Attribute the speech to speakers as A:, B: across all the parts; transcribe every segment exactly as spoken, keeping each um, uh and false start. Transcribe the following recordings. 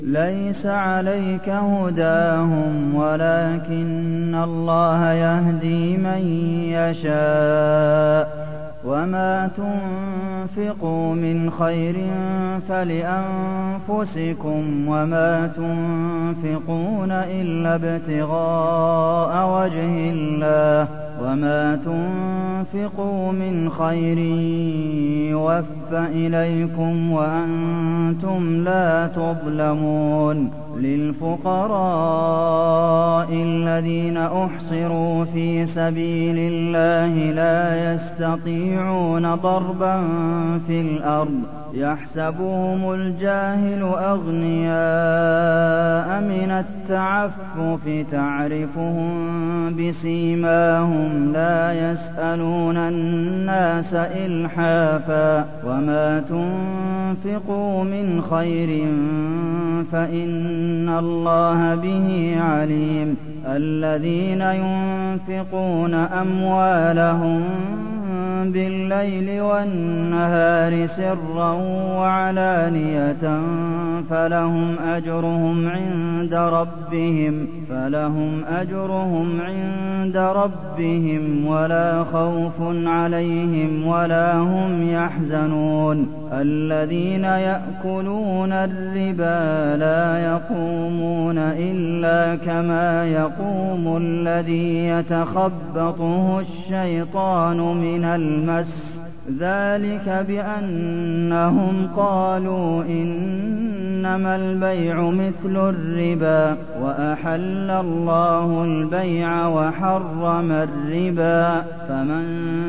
A: لَيْسَ عَلَيْكَ هُدَاهُمْ وَلَٰكِنَّ اللَّهَ يَهْدِي مَن يَشَاءُ ۗ وَمَا تُنفِقُوا مِنْ خَيْرٍ فَلِأَنفُسِكُمْ ۚ وَمَا تُنفِقُونَ إِلَّا ابْتِغَاءَ وَجْهِ اللَّهِ ۚ وَمَا تُنفِقُوا مِنْ خَيْرٍ يُوَفَّ إِلَيْكُمْ وَأَنتُمْ لَا تُظْلَمُونَ. لِلْفُقَرَاءِ الَّذِينَ أُحْصِرُوا فِي سَبِيلِ اللَّهِ لَا يَسْتَطِيعُونَ ضَرْبًا فِي الْأَرْضِ يَحْسَبُهُمُ الْجَاهِلُ أَغْنِيَاءَ مِنَ التَّعَفُّفِ تَعْرِفُهُم بِسِيمَاهُمْ لَا يَسْأَلُونَ النَّاسَ إِلْحَافًا ۗ وَمَا تُنفِقُوا مِنْ خَيْرٍ فَإِنَّ اللَّهَ بِهِ عَلِيمٌ. الَّذِينَ يُنفِقُونَ أَمْوَالَهُم بِاللَّيْلِ وَالنَّهَارِ سِرًّا وَعَلَانِيَةً فَلَهُمْ أَجْرُهُمْ عِندَ رَبِّهِمْ فَلَهُمْ أَجْرُهُمْ عِندَ رَبِّهِمْ وَلَا خَوْفٌ عَلَيْهِمْ وَلَا هُمْ يَحْزَنُونَ. الَّذِينَ يَأْكُلُونَ الرِّبَا لَا يَقُومُونَ إِلَّا كَمَا يَقُومُ الَّذِي يَتَخَبَّطُهُ الشَّيْطَانُ مِنَ الْمَسِّ ۚ ذَٰلِكَ بِأَنَّهُمْ قَالُوا إِنَّمَا الْبَيْعُ مِثْلُ الرِّبَا ۗ وَأَحَلَّ اللَّهُ الْبَيْعَ وَحَرَّمَ الرِّبَا ۚ فَمَن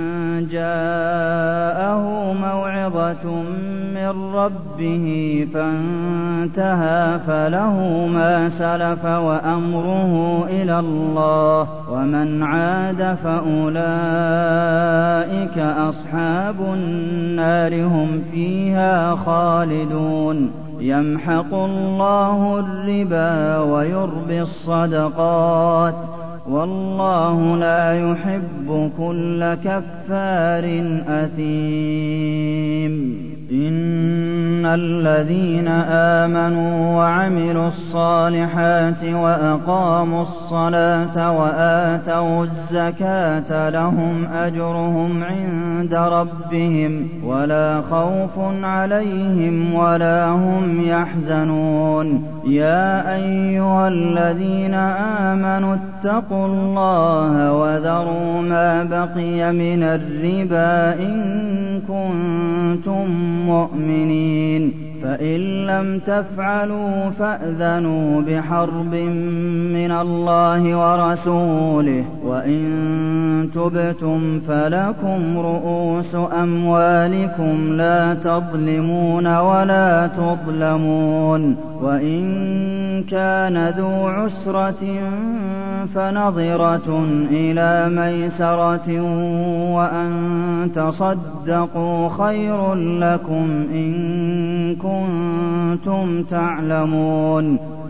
A: جَاءَهُ مَوْعِظَةٌ مِّن رَّبِّهِ فَانتَهَىٰ فَلَهُ مَا سَلَفَ وَأَمْرُهُ إِلَى اللَّهِ ۖ وَمَنْ عَادَ فَأُولَٰئِكَ أَصْحَابُ النَّارِ هُمْ فِيهَا خَالِدُونَ. يَمْحَقُ اللَّهُ الرِّبَا وَيُرْبِي الصَّدَقَاتِ ۗ وَاللَّهُ لَا يُحِبُّ كُلَّ كَفَّارٍ أَثِيمٍ. إِنَّ الَّذِينَ آمَنُوا وَعَمِلُوا الصَّالِحَاتِ وَأَقَامُوا الصَّلَاةَ وَآتَوُا الزَّكَاةَ لَهُمْ أَجْرُهُمْ عِندَ رَبِّهِمْ وَلَا خَوْفٌ عَلَيْهِمْ وَلَا هُمْ يَحْزَنُونَ. يَا أَيُّهَا الَّذِينَ آمَنُوا اتَّقُوا اللَّهَ وَذَرُوا مَا بَقِيَ مِنَ الرِّبَا إِن كُنتُم مُّؤْمِنِينَ، فَإِن لَّمْ تَفْعَلُوا فَأْذَنُوا بِحَرْبٍ مِّنَ اللَّهِ وَرَسُولِهِ ۖ وَإِن تُبْتُمْ فَلَكُمْ رُءُوسُ أَمْوَالِكُمْ لَا تَظْلِمُونَ وَلَا تُظْلَمُونَ. وَإِن كَانَ ذُو عُسْرَةٍ فَنَظِرَةٌ إِلَىٰ مَيْسَرَةٍ ۚ وَأَن تَصَدَّقُوا خَيْرٌ لَّكُمْ إِن كُنتُمْ تَعْلَمُونَ.